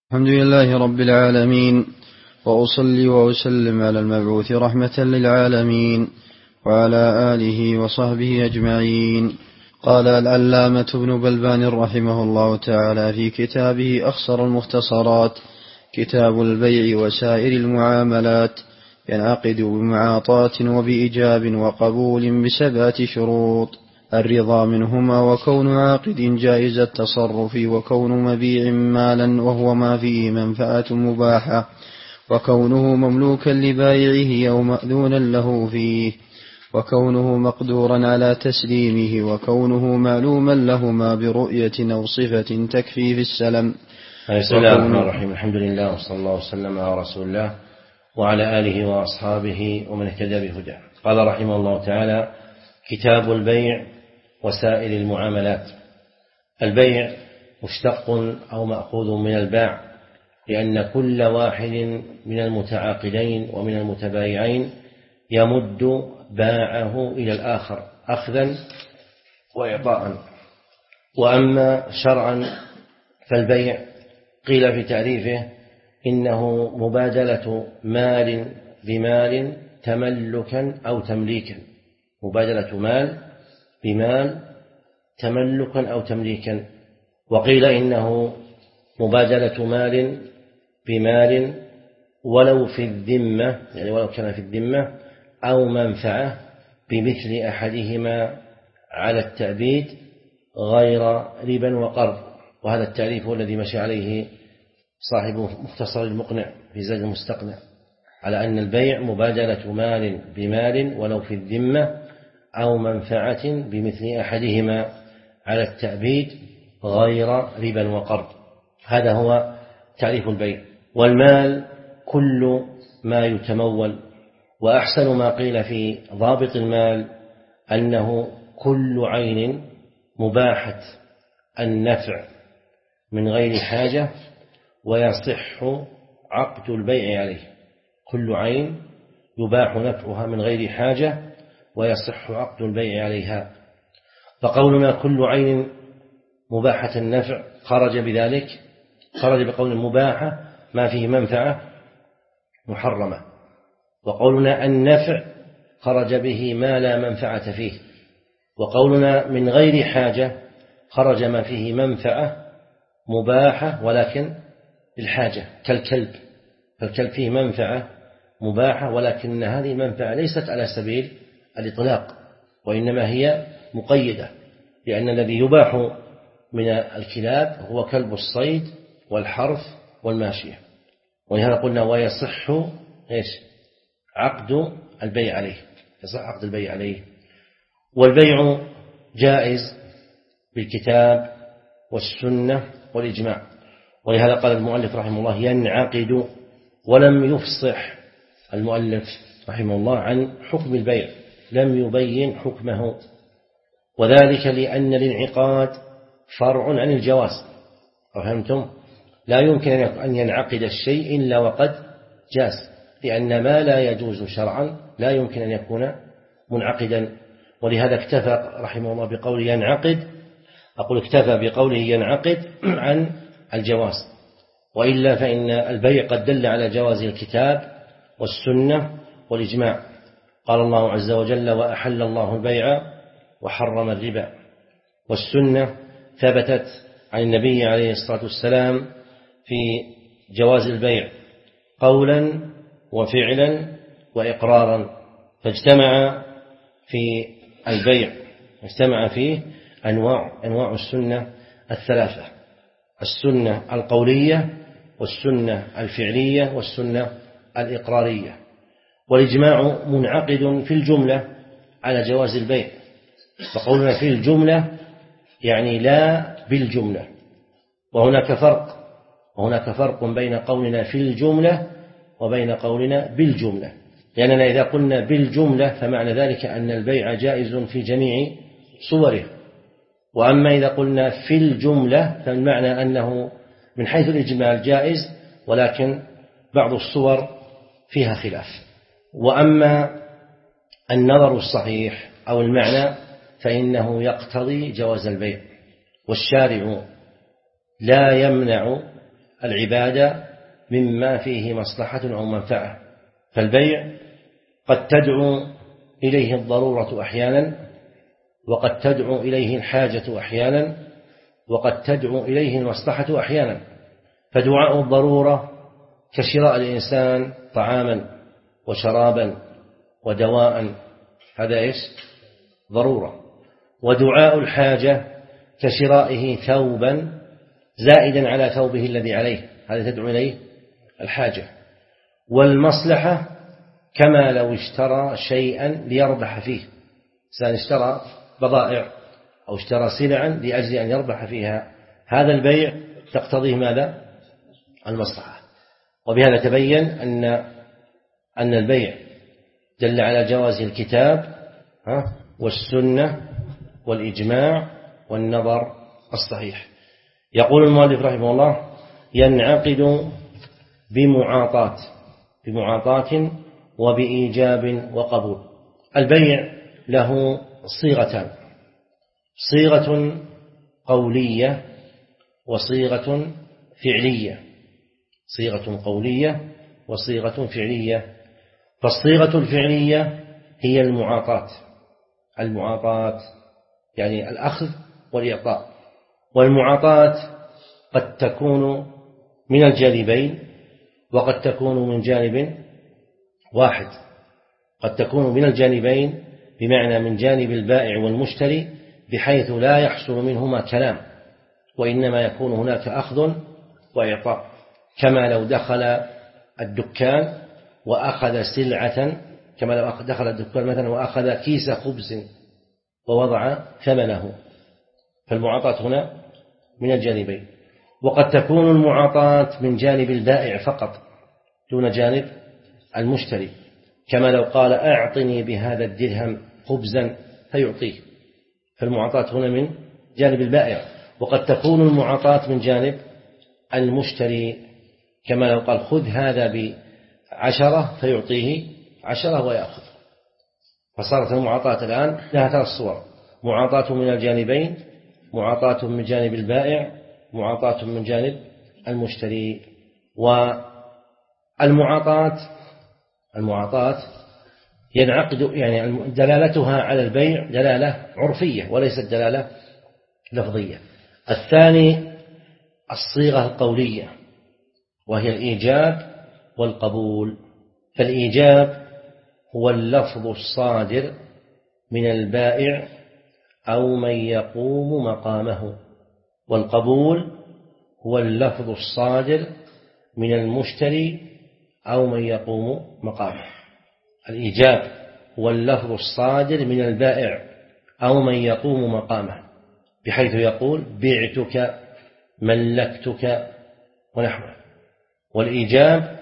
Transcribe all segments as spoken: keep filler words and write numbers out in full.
الحمد لله رب العالمين، وأصلي وأسلم على المبعوث رحمة للعالمين وعلى آله وصحبه أجمعين. قال العلامة ابن بلبان رحمه الله تعالى في كتابه أخصر المختصرات: كتاب البيع وسائر المعاملات، ينعقد بمعاطاة وبإيجاب وقبول بسبعة شروط: الرضا منهما، وكون عاقد جائز التصرف، وكون مبيع مالا وهو ما فيه منفعة مباحة، وكونه مملوكا لبائعه أو مأذونا له فيه، وكونه مقدورا على تسليمه، وكونه معلوما لهما برؤية أو صفة تكفي في السلم. بسم الله الرحمن الرحيم. الحمد لله وصلى الله وسلم على رسول الله وعلى آله وأصحابه ومن اهتدى بهداه. قال رحمه الله تعالى: كتاب البيع وسائر المعاملات. البيع مشتق أو مأخوذ من الباع، لأن كل واحد من المتعاقدين ومن المتبايعين يمد باعه إلى الآخر أخذا وإعطاء. وأما شرعا فالبيع قيل في تعريفه إنه مبادلة مال بمال تملكا أو تمليكا، مبادلة مال بمال تملكا أو تمليكا. وقيل إنه مبادلة مال بمال ولو في الذمة، يعني ولو كان في الذمة، أو منفعة بمثل أحدهما على التأبيد غير ربا وقرض. وهذا التعريف هو الذي مشى عليه صاحب مختصر المقنع في زاد المستقنع، على أن البيع مبادلة مال بمال ولو في الذمة أو منفعة بمثل أحدهما على التأبيد غير ربا وقرض. هذا هو تعريف البيع. والمال كل ما يتمول، وأحسن ما قيل في ضابط المال أنه كل عين مباحة النفع من غير حاجة ويصح عقد البيع عليه. كل عين يباح نفعها من غير حاجة ويصح عقد البيع عليها. فقولنا كل عين مباحة النفع خرج بذلك خرج بقول مباحة ما فيه منفعة محرمة، وقولنا النفع خرج به ما لا منفعة فيه، وقولنا من غير حاجة خرج ما فيه منفعة مباحة ولكن بالحاجة، كالكلب. فالكلب فيه منفعة مباحة، ولكن هذه المنفعة ليست على سبيل الإطلاق، وإنما هي مقيدة، لأن الذي يباح من الكلاب هو كلب الصيد والحرث والماشية. ولهذا قلنا ويصح إيش؟ عقد البيع عليه، يصح عقد البيع عليه. والبيع جائز بالكتاب والسنة والإجماع. ولهذا قال المؤلف رحمه الله ينعقد، ولم يفصح المؤلف رحمه الله عن حكم البيع، لم يبين حكمه، وذلك لأن الانعقاد فرع عن الجواز. فهمتم؟ لا يمكن أن ينعقد الشيء إلا وقد جاز، لأن ما لا يجوز شرعا لا يمكن أن يكون منعقدا. ولهذا اكتفى رحمه الله بقوله ينعقد، أقول اكتفى بقوله ينعقد عن الجواز، وإلا فإن البيع قد دل على جواز الكتاب والسنة والإجماع. قال الله عز وجل وأحل الله البيع وحرم الربا. والسنة ثبتت عن النبي عليه الصلاة والسلام في جواز البيع قولا وفعلا وإقرارا، فاجتمع في البيع اجتمع فيه أنواع أنواع السنة الثلاثة: السنة القولية والسنة الفعلية والسنة الإقرارية. والإجماع منعقد في الجملة على جواز البيع، فقولنا في الجملة يعني لا بالجملة. وهناك فرق وهناك فرق بين قولنا في الجملة وبين قولنا بالجملة، لأننا إذا قلنا بالجملة فمعنى ذلك أن البيع جائز في جميع صوره، وأما إذا قلنا في الجملة فالمعنى أنه من حيث الإجمال جائز، ولكن بعض الصور فيها خلاف. وأما النظر الصحيح أو المعنى فإنه يقتضي جواز البيع، والشارع لا يمنع العبادة مما فيه مصلحة أو منفعة. فالبيع قد تدعو إليه الضرورة أحيانا، وقد تدعو إليه الحاجة أحيانا، وقد تدعو إليه المصلحة أحيانا. فدعاء الضرورة كشراء الإنسان طعاما وشرابا ودواء، هذا إيش؟ ضرورة. ودعاء الحاجة كشرائه ثوبا زائدا على ثوبه الذي عليه، هذا تدعو إليه الحاجة. والمصلحة كما لو اشترى شيئا ليربح فيه، إنسان اشترى بضائع أو اشترى سلعا لأجل أن يربح فيها، هذا البيع تقتضيه ماذا؟ المصلحة. وبهذا تبين أن أن البيع دل على جواز الكتاب والسنة والإجماع والنظر الصحيح. يقول المؤلف رحمه الله: ينعقد بمعاطاة بمعاطاة وبإيجاب وقبول. البيع له صيغتان: صيغة قولية وصيغة فعلية. صيغة قولية وصيغة فعلية. فالصيغة الفعلية هي المعاطاة المعاطاة يعني الأخذ والإعطاء. والمعاطاة قد تكون من الجانبين وقد تكون من جانب واحد. قد تكون من الجانبين بمعنى من جانب البائع والمشتري، بحيث لا يحصل منهما كلام، وإنما يكون هناك أخذ وإعطاء، كما لو دخل الدكان وأخذ سلعة، كما لو دخل الدكان مثلا وأخذ كيس خبز ووضع ثمنه. فالمعاطاة هنا من الجانبين. وقد تكون المعاطاة من جانب البائع فقط دون جانب المشتري، كما لو قال: أعطني بهذا الدرهم خبزا فيعطيه. فالمعاطاة هنا من جانب البائع. وقد تكون المعاطاة من جانب المشتري، كما لو قال: خذ هذا بعشرة فيعطيه عشرة ويأخذ. فصارت المعاطاة الآن لها ثلاث صور: معاطاة من الجانبين، معاطاة من جانب البائع، معاطاة من جانب المشتري. والمعاطاة المعاطاة ينعقد يعني دلالتها على البيع دلالة عرفية وليست دلالة لفظية. الثاني الصيغة القولية، وهي الإيجاب والقبول. فالإيجاب هو اللفظ الصادر من البائع أو من يقوم مقامه، والقبول هو اللفظ الصادر من المشتري أو من يقوم مقامه. الإيجاب هو اللفظ الصادر من البائع أو من يقوم مقامه، بحيث يقول: بعتك، ملكتك ونحوه. والإيجاب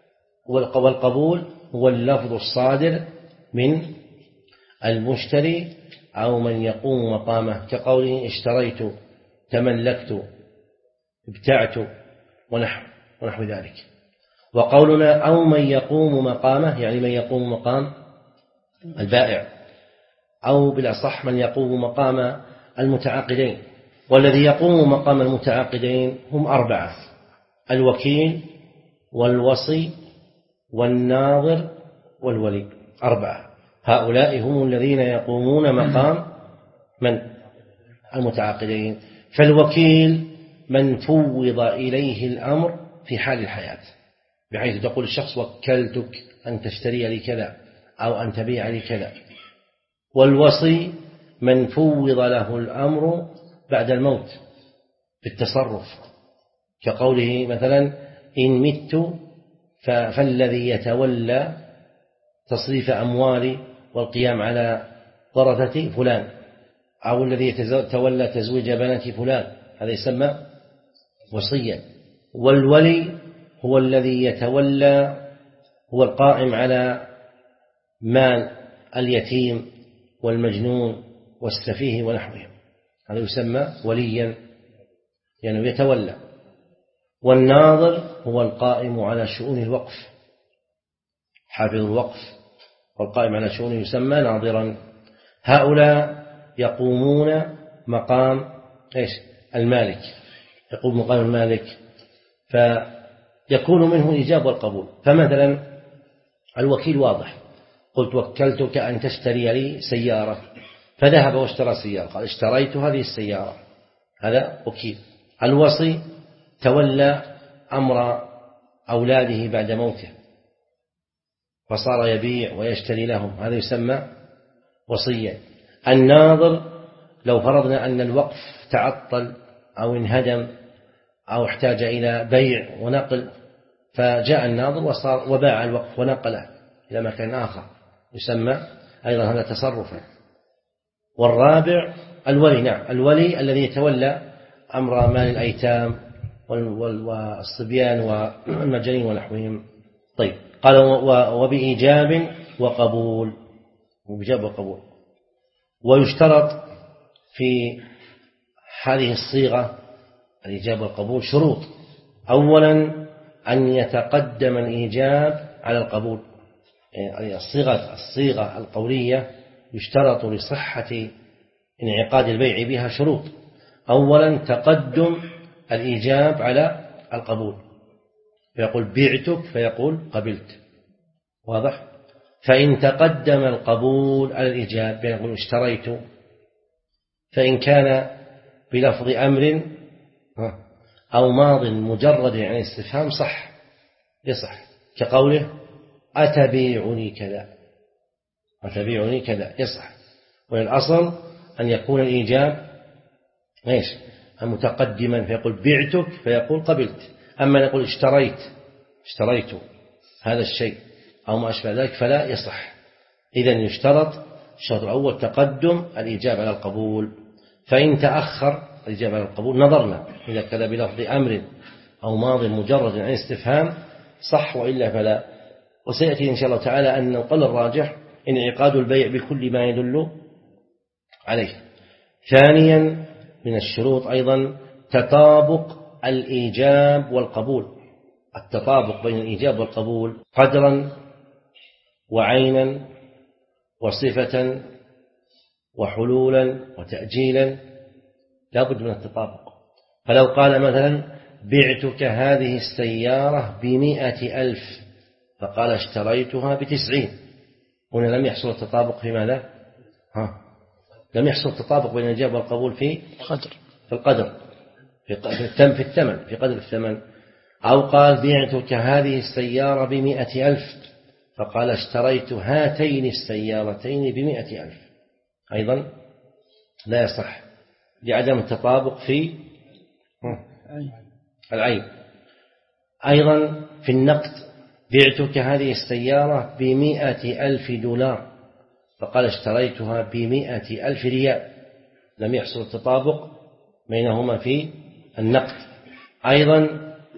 والقبول هو اللفظ الصادر من المشتري أو من يقوم مقامه، كقوله: اشتريت، تملكت، ابتعت ونحو ونحو ذلك. وقولنا أو من يقوم مقامه يعني من يقوم مقام البائع، أو بالأصح من يقوم مقام المتعاقدين. والذي يقوم مقام المتعاقدين هم أربعة: الوكيل والوصي والناظر والولي. أربعة، هؤلاء هم الذين يقومون مقام من المتعاقدين. فالوكيل من فوض إليه الأمر في حال الحياة، بحيث تقول الشخص: وكلتك أن تشتري لي كذا أو أن تبيع لي كذا. والوصي من فوض له الأمر بعد الموت بالتصرف، كقوله مثلا: إن مت فالذي يتولى تصريف أموالي والقيام على ورثة فلان، أو الذي يتولى تزويج بنات فلان، هذا يسمى وصيا. والولي هو الذي يتولى، هو القائم على مال اليتيم والمجنون والسفيه ونحوهم، هذا يسمى وليا، يعني يتولى. والناظر هو القائم على شؤون الوقف، حافظ الوقف والقائم على شؤونه يسمى ناظرا. هؤلاء يقومون مقام إيش؟ المالك. يقوم مقام المالك فيكون منه الإيجاب والقبول. فمثلا الوكيل واضح، قلت وكلتك أن تشتري لي سيارة، فذهب واشترى سيارة، قال اشتريت هذه السيارة، هذا وكيل. الوصي تولى أمر أولاده بعد موته فصار يبيع ويشتري لهم، هذا يسمى وصيا. الناظر لو فرضنا أن الوقف تعطل أو انهدم أو احتاج إلى بيع ونقل، فجاء الناظر وصار وباع الوقف ونقله إلى مكان آخر، يسمى أيضا هذا تصرفا. والرابع الولي، نعم الولي الذي يتولى أمر مال الأيتام والصبيان والمجانين ونحوهم. طيب قال وبإيجاب وقبول، وبإيجاب وقبول. ويشترط في هذه الصيغة الإيجاب والقبول شروط. أولا أن يتقدم الإيجاب على القبول، يعني الصيغة الصيغة القولية يشترط لصحة انعقاد البيع بها شروط. أولا تقدم الإيجاب على القبول، فيقول بعتك فيقول قبلت، واضح؟ فإن تقدم القبول على الإيجاب يقول اشتريت، فإن كان بلفظ أمر أو ماض مجرد عن يعني استفهام صح، يصح، كقوله أتبيعني كذا، أتبيعني كذا، يصح. والأصل أن يكون الإيجاب إيش؟ متقدما، فيقول بعتك فيقول قبلت. أما يقول اشتريت اشتريت هذا الشيء أو ما أشبه ذلك فلا يصح. إذن يشترط الشرط الأول تقدم الإيجاب على القبول. فإن تأخر الإجابة على القبول نظرنا إذا كان بلفظ أمر أو ماض مجرد عن استفهام صح، وإلا فلا. وسيأتي إن شاء الله تعالى أن القول الراجح انعقاد البيع بكل ما يدل عليه. ثانيا من الشروط أيضا تطابق الإيجاب والقبول، التطابق بين الإيجاب والقبول قدرا وعينا وصفة وحلولا وتأجيلا، لا بد من التطابق. فلو قال مثلا بعتك هذه السيارة بمئة ألف فقال اشتريتها بتسعين، هنا لم يحصل التطابق في ماذا؟ ها؟ لم يحصل التطابق بين الإيجاب والقبول في قدر، في القدر، في الثمن، في الثمن، في قدر الثمن. أو قال بعتك هذه السيارة بمئة ألف فقال اشتريت هاتين السيارتين بمئة ألف، أيضا لا يصح لعدم التطابق في العين. أيضا في النقد بعتك هذه السيارة بمئة ألف دولار فقال اشتريتها بمئة ألف ريال، لم يحصل التطابق بينهما في النقد. أيضا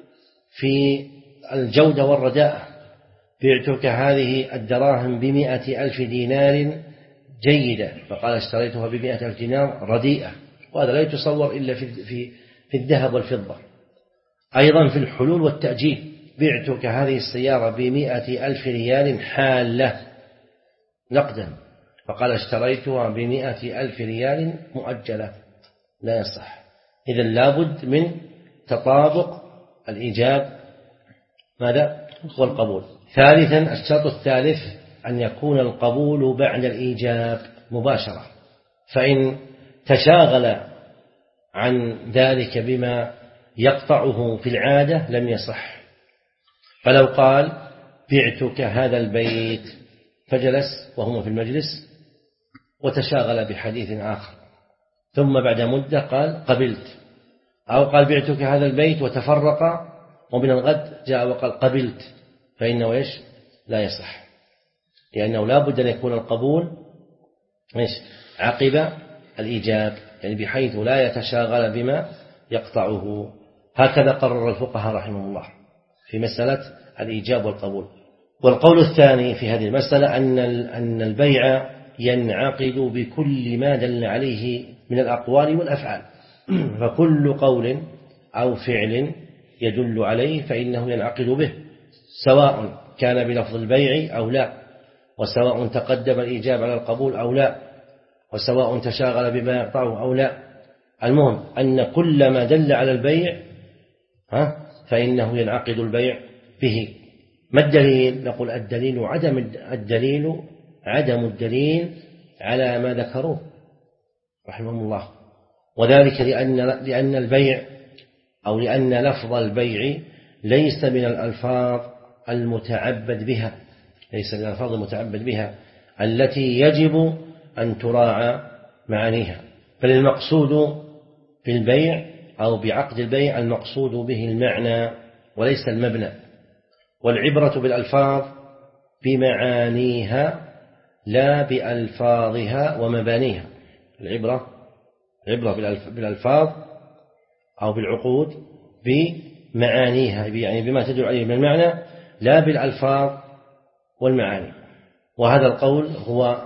في الجودة والرداء بعتك هذه الدراهم بمئة ألف دينار جيدة فقال اشتريتها بمئة ألف دينار رديئة، وهذا لا يتصور إلا في, في, في الذهب والفضة. أيضا في الحلول والتأجيل بعتك هذه السيارة بمئة ألف ريال حالة نقدا فقال اشتريتها بمئة ألف ريال مؤجلة، لا يصح. إذن لابد من تطابق الإيجاب ماذا؟ والقبول. ثالثا الشرط الثالث أن يكون القبول بعد الإيجاب مباشرة، فإن تشاغل عن ذلك بما يقطعه في العادة لم يصح. فلو قال بعتك هذا البيت فجلس وهم في المجلس وتشاغل بحديث آخر، ثم بعد مدة قال قبلت، أو قال بعتك هذا البيت وتفرق ومن الغد جاء وقال قبلت، فإنه إيش؟ لا يصح، لأنه لا بد أن يكون القبول إيش؟ عقب الإيجاب، يعني بحيث لا يتشاغل بما يقطعه. هكذا قرر الفقهاء رحمه الله في مسألة الإيجاب والقبول. والقول الثاني في هذه المسألة أن أن البيع ينعقد بكل ما دل عليه من الأقوال والأفعال، فكل قول أو فعل يدل عليه فإنه ينعقد به، سواء كان بلفظ البيع أو لا، وسواء تقدم الإيجاب على القبول أو لا، وسواء تشاغل بما يقطعه أو لا. المهم أن كل ما دل على البيع ها فإنه ينعقد البيع به. ما الدليل؟ نقول الدليل عدم الدليل عدم الدليل على ما ذكروه رحمهم الله، وذلك لأن لأن البيع أو لأن لفظ البيع ليس من الألفاظ المتعبد بها ليس من الألفاظ المتعبد بها التي يجب أن تراعى معانيها، بل المقصود بالبيع أو بعقد البيع المقصود به المعنى وليس المبنى، والعبرة بالألفاظ بمعانيها لا بألفاظها ومبانيها. العبرة العبرة بالألفاظ أو بالعقود بمعانيها، يعني بما تدل عليه من المعنى لا بالألفاظ والمعاني. وهذا القول هو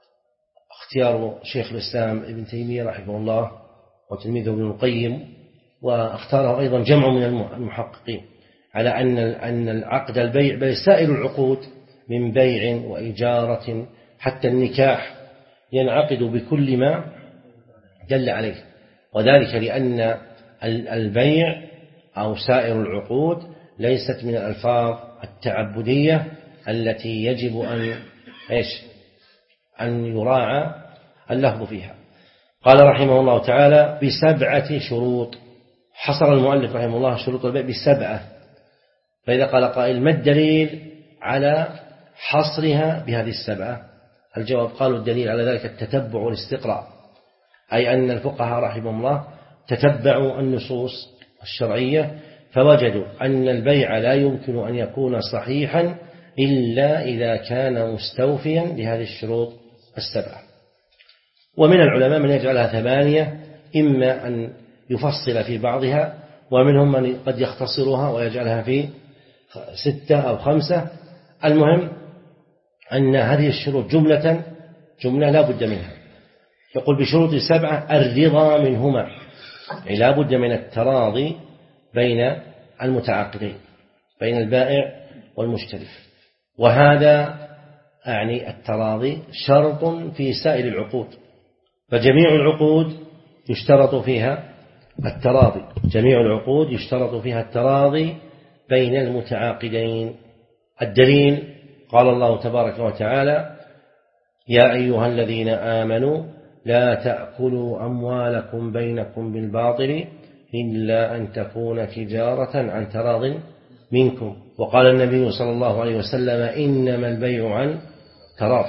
اختيار شيخ الإسلام ابن تيمية رحمه الله وتلميذه ابن القيم، واختاره أيضا جمع من المحققين على أن أن العقد البيع بل سائر العقود من بيع وإجارة حتى النكاح ينعقد بكل ما دل عليه، وذلك لأن البيع أو سائر العقود ليست من الألفاظ التعبدية التي يجب أن إيش أن يراعى اللفظ فيها. قال رحمه الله تعالى بسبعة شروط، حصر المؤلف رحمه الله شروط البيع بسبعة. فإذا قال قائل ما الدليل على حصرها بهذه السبعة؟ الجواب قالوا الدليل على ذلك التتبع والاستقراء، أي أن الفقهاء رحمهم الله تتبعوا النصوص الشرعية فوجدوا أن البيع لا يمكن أن يكون صحيحا إلا إذا كان مستوفيا لهذه الشروط السبعة. ومن العلماء من يجعلها ثمانية، إما أن يفصل في بعضها، ومنهم من قد يختصرها ويجعلها في ستة أو خمسة. المهم أن هذه الشروط جملة جملة لا بد منها. يقول بشروط سبعة الرضا منهما، يعني لا بد من التراضي بين المتعاقدين بين البائع والمشتري، وهذا يعني التراضي شرط في سائر العقود، فجميع العقود يشترط فيها التراضي جميع العقود يشترط فيها التراضي بين المتعاقدين. الدليل قال الله تبارك وتعالى يا أيها الذين آمنوا لا تأكلوا أموالكم بينكم بالباطل إلا أن تكون تجارة عن تراض منكم. وقال النبي صلى الله عليه وسلم إنما البيع عن تراض.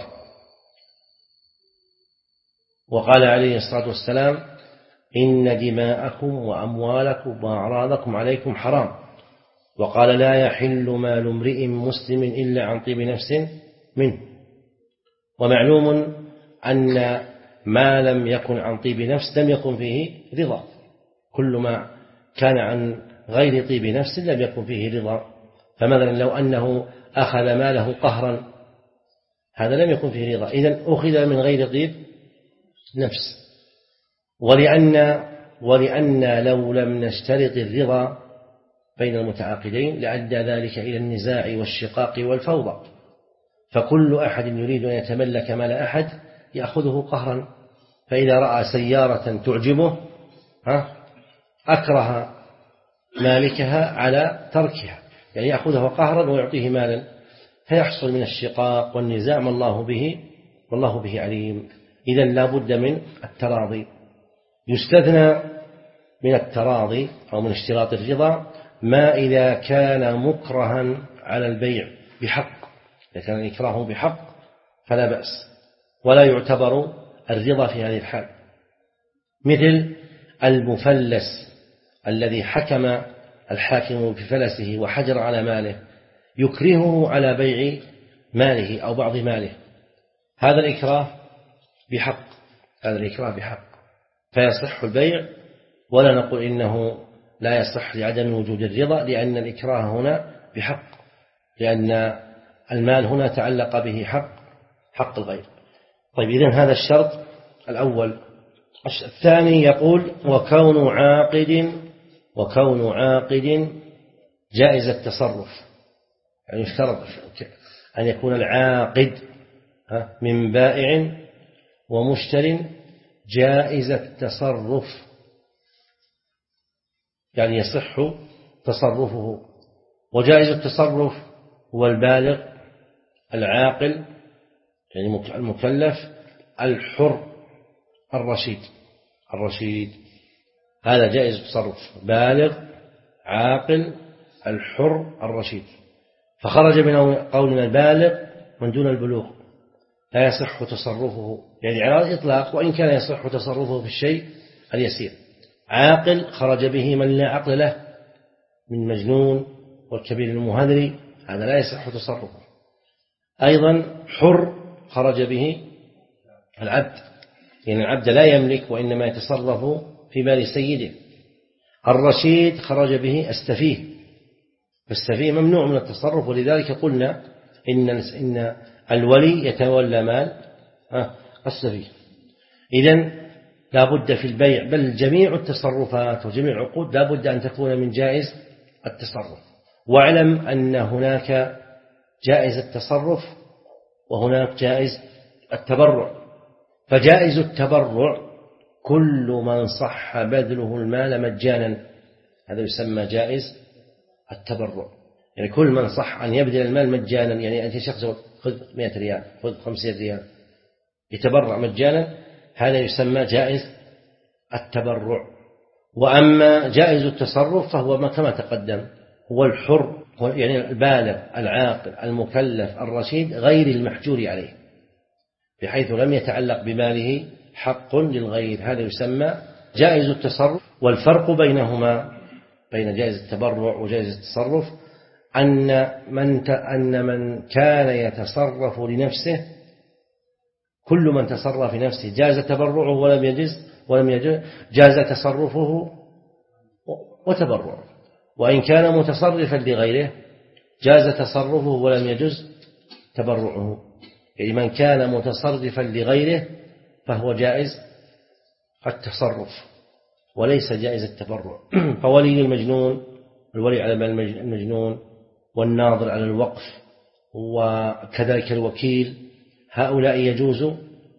وقال عليه الصلاة والسلام إن دماءكم وأموالكم وأعراضكم عليكم حرام. وقال لا يحل مال امرئ مسلم إلا عن طيب نفس منه. ومعلوم أن ما لم يكن عن طيب نفس لم يكن فيه رضا، كل ما كان عن غير طيب نفس لم يكن فيه رضا. فمثلا لو أنه أخذ ماله قهرا هذا لم يكن فيه رضا، إذن أخذ من غير طيب نفس. ولأن ولأن لو لم نشترط الرضا بين المتعاقدين لأدى ذلك إلى النزاع والشقاق والفوضى، فكل أحد يريد أن يتملك مال أحد يأخذه قهرا، فإذا رأى سيارة تعجبه أكره مالكها على تركها، يعني يأخذها قهرا ويعطيه مالا، فيحصل من الشقاق والنزاع ما الله به والله به عليم. إذن لا بد من التراضي. يستثنى من التراضي أو من اشتراط الرضا ما إذا كان مكرها على البيع بحق، إذا كان إكراهه بحق فلا بأس ولا يعتبر الرضا في هذه الحال، مثل المفلس الذي حكم الحاكم بفلسه وحجر على ماله يكرهه على بيع ماله أو بعض ماله، هذا الإكراه بحق هذا الإكراه بحق فيصح البيع، ولا نقول إنه لا يصح لعدم وجود الرضا، لأن الإكراه هنا بحق، لأن المال هنا تعلق به حق حق الغير. طيب إذن هذا الشرط الأول. الثاني يقول وكون عاقد وكون عاقد جائز التصرف، يعني يشترط أن يكون العاقد من بائع ومشتر جائز التصرف، يعني يصح تصرفه. وجائز التصرف هو البالغ العاقل يعني المكلف الحر الرشيد الرشيد هذا جائز التصرف، بالغ عاقل الحر الرشيد. فخرج من قولنا البالغ من دون البلوغ لا يصح تصرفه يعني على الإطلاق، وإن كان يصح تصرفه في الشيء اليسير. عاقل خرج به من لا عقل له من مجنون والكبير المهذري، هذا لا يصح تصرفه. أيضا حر خرج به العبد، يعني العبد لا يملك وإنما يتصرف في مال سيده. الرشيد خرج به السفيه، فالسفيه ممنوع من التصرف، ولذلك قلنا إن إن الولي يتولى مال السفيه. إذن لا بد في البيع بل جميع التصرفات وجميع العقود لا بد أن تكون من جائز التصرف. واعلم أن هناك جائز التصرف وهناك جائز التبرع. فجائز التبرع كل من صح بذله المال مجانا، هذا يسمى جائز التبرع. يعني كل من صح أن يبذل المال مجانا، يعني أنت شخص خذ مئة ريال خذ خمسين ريال يتبرع مجانا، هذا يسمى جائز التبرع. وأما جائز التصرف فهو ما كما تقدم، هو الحر يعني البالغ العاقل المكلف الرشيد غير المحجور عليه، بحيث لم يتعلق بماله حق للغير، هذا يسمى جائز التصرف. والفرق بينهما بين جائز التبرع وجائز التصرف أن من أن من كان يتصرف لنفسه، كل من تصرف في نفسه جاز تبرعه ولم يجز ولم يجز جاز تصرفه وتبرعه، وإن كان متصرفا لغيره جاز تصرفه ولم يجز تبرعه. يعني من كان متصرفا لغيره فهو جائز التصرف وليس جائز التبرع. فولي المجنون، الولي على المجنون، والناظر على الوقف، وكذلك الوكيل، هؤلاء يجوز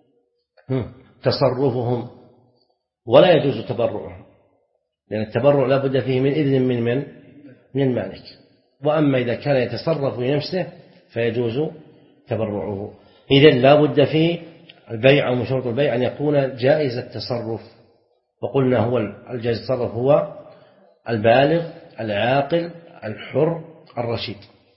تصرفهم ولا يجوز تبرعهم، لأن التبرع لا بد فيه من إذن من من من المالك. وأما إذا كان يتصرف لنفسه فيجوز تبرعه. إذن لا بد في البيع أو من شروط البيع أن يكون جائز التصرف، وقلنا هو الجائز التصرف هو البالغ العاقل الحر الرشيد.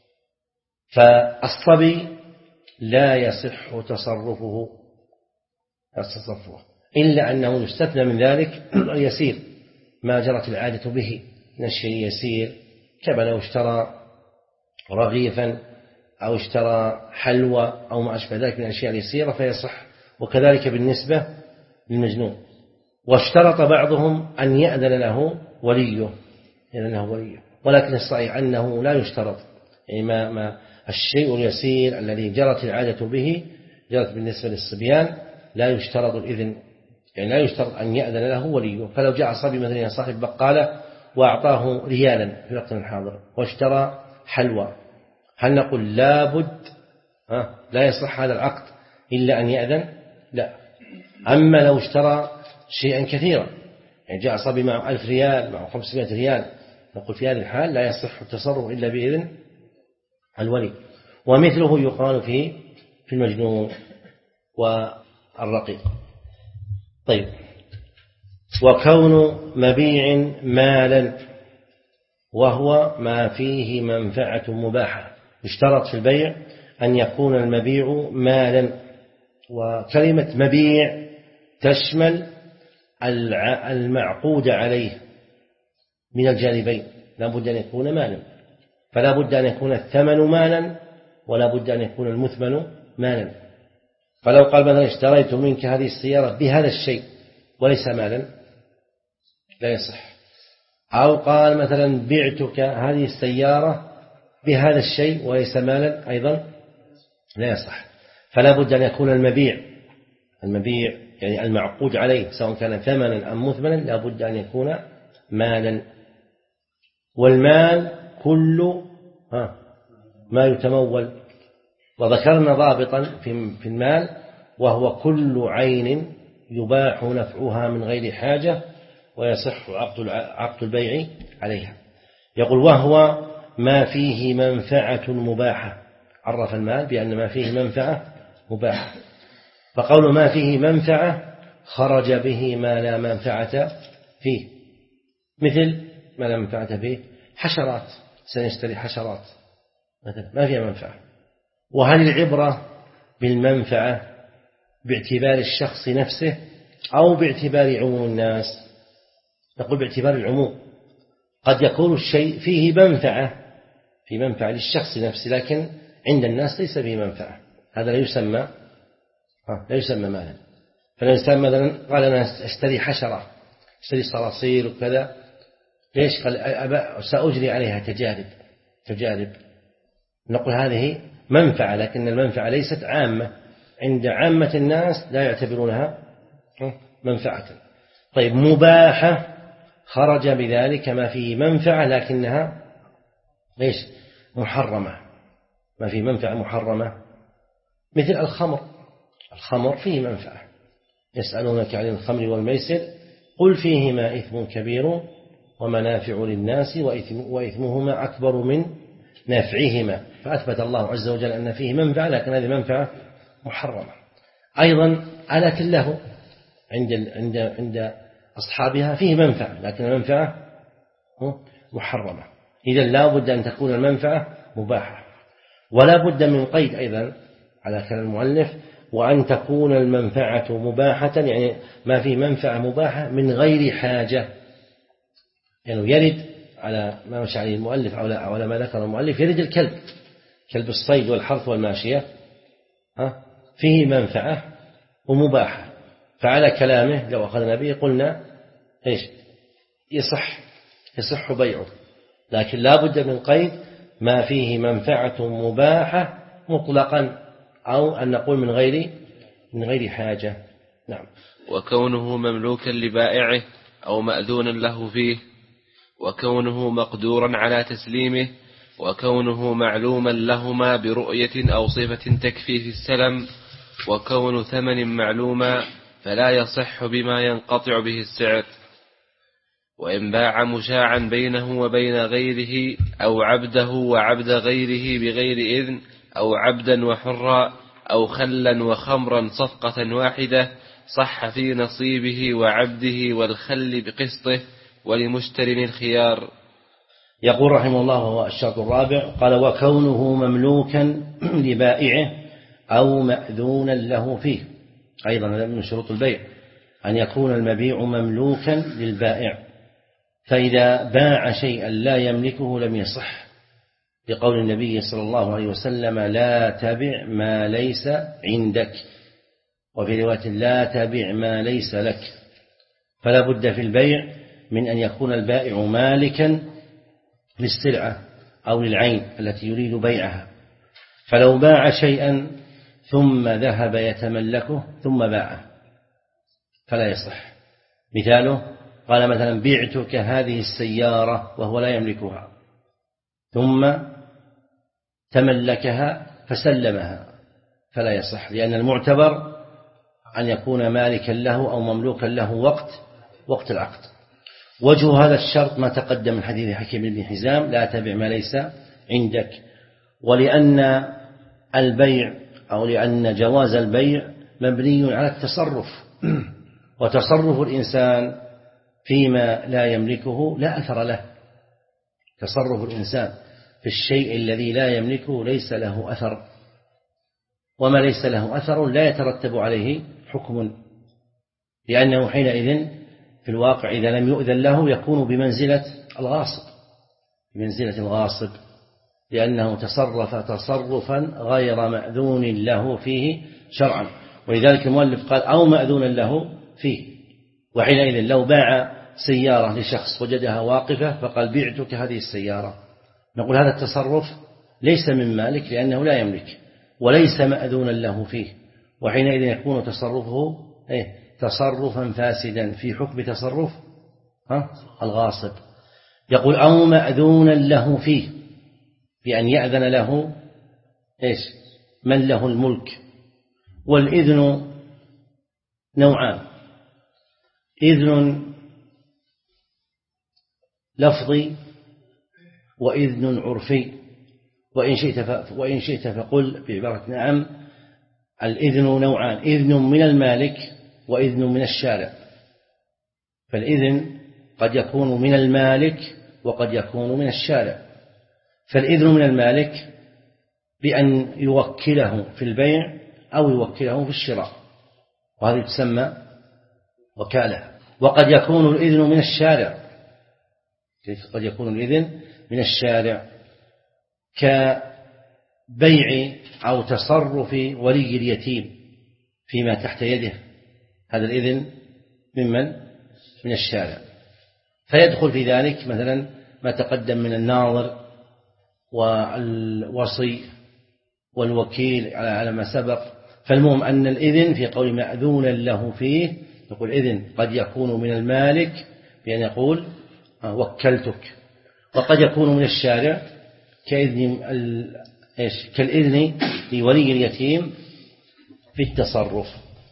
فالصبي لا يصح تصرفه تصرفه إلا أنه يستثنى من ذلك اليسير ما جرت العادة به من الشيء يسير، كما لو اشترى رغيفا أو اشترى حلوى أو ما أشبه ذلك من الأشياء اليسيرة فيصح. وكذلك بالنسبة للمجنون. واشترط بعضهم أن يأذن له وليه له وليه ولكن الصحيح أنه لا يشترط، يعني ما ما الشيء اليسير الذي جرت العادة به جرت بالنسبة للصبيان لا يشترط الإذن، يعني لا يشترط أن يأذن له وليه. فلو جاء صبي مثلا صاحب بقالة وأعطاه ريالا في وقت الحاضر واشترى حلوى، هل نقول لابد لا يصح هذا العقد إلا أن يأذن؟ لا. أما لو اشترى شيئا كثيرا، يعني جاء صبي معه ألف ريال معه خمسمائة ريال، نقول في هذه الحال لا يصح التصرف إلا بإذن الولي. ومثله يقال في في المجنون والرقيق. طيب، وكون مبيع مالا وهو ما فيه منفعة مباحة. اشترط في البيع أن يكون المبيع مالا، وكلمة مبيع تشمل المعقود عليه من الجانبين، لا بد أن يكون مالا، فلا بد أن يكون الثمن مالا ولا بد أن يكون المثمن مالا. فلو قال مثلا اشتريت منك هذه السيارة بهذا الشيء وليس مالا لا يصح، أو قال مثلا بعتك هذه السيارة بهذا الشيء وليس مالا أيضا لا يصح. فلا بد أن يكون المبيع المبيع يعني المعقود عليه سواء كان ثمنا أم مثمنا لا بد أن يكون مالا. والمال كل ما يتمول، وذكرنا ضابطا في المال وهو كل عين يباح نفعها من غير حاجة ويصح عقد البيع عليها. يقول وهو ما فيه منفعة مباحة. عرف المال بأن ما فيه منفعة مباحة، فقول ما فيه منفعة خرج به ما لا منفعة فيه، مثل ما لا منفعة فيه حشرات، سنشتري حشرات مثلا ما فيها منفعة. وهل العبرة بالمنفعة باعتبار الشخص نفسه أو باعتبار عموم الناس؟ نقول باعتبار العموم. قد يكون الشيء فيه منفعة، في منفعة للشخص نفسه، لكن عند الناس ليس فيه منفعة، هذا لا يسمى لا يسمى مالا. فالإنسان مثلا قال أنا أشتري حشرة، أشتري صراصير وكذا، ليش؟ قال سأجري عليها تجارب تجارب نقول هذه منفعة، لكن المنفعة ليست عامة عند عامة الناس، لا يعتبرونها منفعة. طيب مباحة خرج بذلك ما فيه منفعة لكنها ليش؟ محرمة، ما فيه منفعة محرمة، مثل الخمر. الخمر فيه منفعة، يسألونك عن الخمر والميسر قل فيهما إثم كبير ومنافع للناس وإثمهما أكبر من نافعهما، فأثبت الله عز وجل أن فيه منفعة، لكن هذه منفعة محرمة. أيضا آلة اللهو عند عند عند أصحابها فيه منفعة، لكن المنفعة محرمة. إذن لا بد أن تكون المنفعة مباحة، ولا بد من قيد أيضا على كلام المؤلف، وأن تكون المنفعة مباحة، يعني ما فيه منفعة مباحة من غير حاجة. يعني يرد على ما مشى عليه المؤلف أو على ما ذكر المؤلف، يرد الكلب، كلب الصيد والحرث والماشية فيه منفعة ومباحة، فعلى كلامه لو أخذنا به قلنا إيش؟ يصح يصح بيعه، لكن لا بد من قيد ما فيه منفعة مباحة مطلقا، أو أن نقول من غير من غير حاجة. نعم. وكونه مملوكا لبائعه أو مأذونا له فيه، وكونه مقدورا على تسليمه، وكونه معلوما لهما برؤية أو صفة تكفي في السلم، وكون ثمن معلوما فلا يصح بما ينقطع به السعر. وإن باع مشاعا بينه وبين غيره أو عبده وعبد غيره بغير إذن، أو عبدا وحرا، أو خلا وخمرا صفقة واحدة، صح في نصيبه وعبده والخل بقسطه، ولمشتري الخيار. يقول رحمه الله هو الشرط الرابع، قال وكونه مملوكا لبائعه أو مأذونا له فيه، أيضا من شروط البيع أن يكون المبيع مملوكا للبائع، فإذا باع شيئا لا يملكه لم يصح، لقول النبي صلى الله عليه وسلم لا تبع ما ليس عندك، وفي رواية لا تبع ما ليس لك. فلا بد في البيع من أن يكون البائع مالكا للسلعة أو للعين التي يريد بيعها، فلو باع شيئا ثم ذهب يتملكه ثم باعه فلا يصح. مثاله قال مثلا بعتك هذه السيارة وهو لا يملكها، ثم تملكها فسلمها، فلا يصح، لأن المعتبر أن يكون مالكا له أو مملوكا له وقت وقت العقد. وجه هذا الشرط ما تقدم من حديث حكيم بن حزام لا تبع ما ليس عندك، ولأن البيع أو لأن جواز البيع مبني على التصرف، وتصرف الإنسان فيما لا يملكه لا أثر له. تصرف الإنسان في الشيء الذي لا يملكه ليس له أثر، وما ليس له أثر لا يترتب عليه حكم، لأنه حينئذ في الواقع إذا لم يؤذن له يكون بمنزلة الغاصب بمنزلة الغاصب لأنه تصرف تصرفا غير مأذون له فيه شرعا. ولذلك المؤلف قال أو مأذونا له فيه، وحينئذ لو باع سيارة لشخص وجدها واقفة فقال بعتك هذه السيارة، نقول هذا التصرف ليس من مالك لأنه لا يملك وليس مأذونا له فيه، وحينئذ يكون تصرفه إيه؟ تصرفا فاسدا في حكم تصرف ها؟ الغاصب. يقول أو مأذونا له فيه، بأن يأذن له إيش؟ من له الملك. والإذن نوعان، إذن لفظي وإذن عرفي، وإن شئت وإن شئت فقل بعبارة نعم. الإذن نوعان: إذن من المالك وإذن من الشارع. فالإذن قد يكون من المالك وقد يكون من الشارع. فالإذن من المالك بأن يوكله في البيع أو يوكله في الشراء، وهذه تسمى وكالة. وقد يكون الإذن من الشارع، قد يكون الإذن من الشارع كبيع أو تصرف ولي اليتيم فيما تحت يده، هذا الإذن ممن؟ من الشارع. فيدخل في ذلك مثلا ما تقدم من الناظر والوصي والوكيل على ما سبق. فالمهم أن الإذن في قول مأذون له فيه، يقول إذن قد يكون من المالك بأن يقول وكلتك، وقد يكون من الشارع كإذن إيش كالإذن لولي اليتيم في التصرف.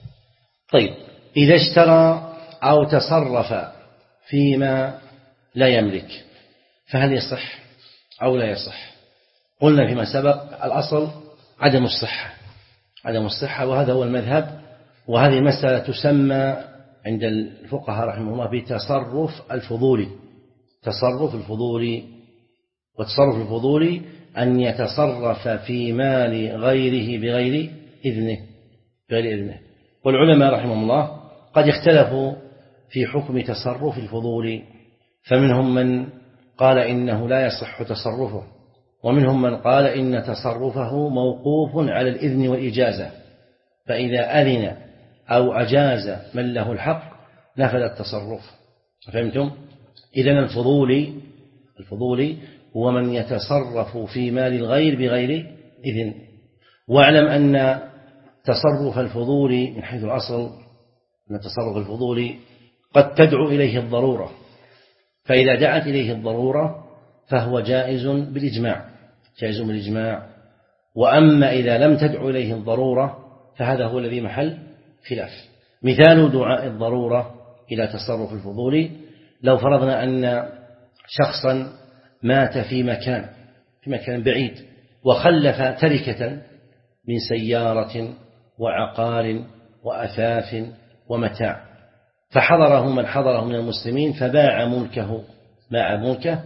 طيب، إذا اشترى أو تصرف فيما لا يملك فهل يصح أو لا يصح؟ قلنا فيما سبق الأصل عدم الصحة، عدم الصحة، وهذا هو المذهب. وهذه المسألة تسمى عند الفقهاء رحمه الله بتصرف الفضولي. تصرف الفضولي، وتصرف الفضولي أن يتصرف في مال غيره بغير إذنه بغير إذنه. والعلماء رحمهم الله قد اختلفوا في حكم تصرف الفضولي، فمنهم من قال إنه لا يصح تصرفه، ومنهم من قال إن تصرفه موقوف على الإذن والإجازة، فإذا أذن أو أجاز من له الحق نفذ التصرف. فهمتم؟ إذن الفضولي الفضولي هو من يتصرف في مال الغير بغير إذن. واعلم أن تصرف الفضولي من حيث الأصل أن تصرف الفضولي قد تدعو إليه الضرورة، فإذا دعت إليه الضرورة فهو جائز بالإجماع جائز بالإجماع. وأما إذا لم تدعو إليه الضرورة فهذا هو الذي محل خلاف. مثال دعاء الضرورة إلى تصرف الفضولي: لو فرضنا أن شخصا مات في مكان في مكان بعيد وخلف تركة من سيارة وعقار وأثاث ومتاع، فحضره من حضره من المسلمين فباع ملكه باع ملكه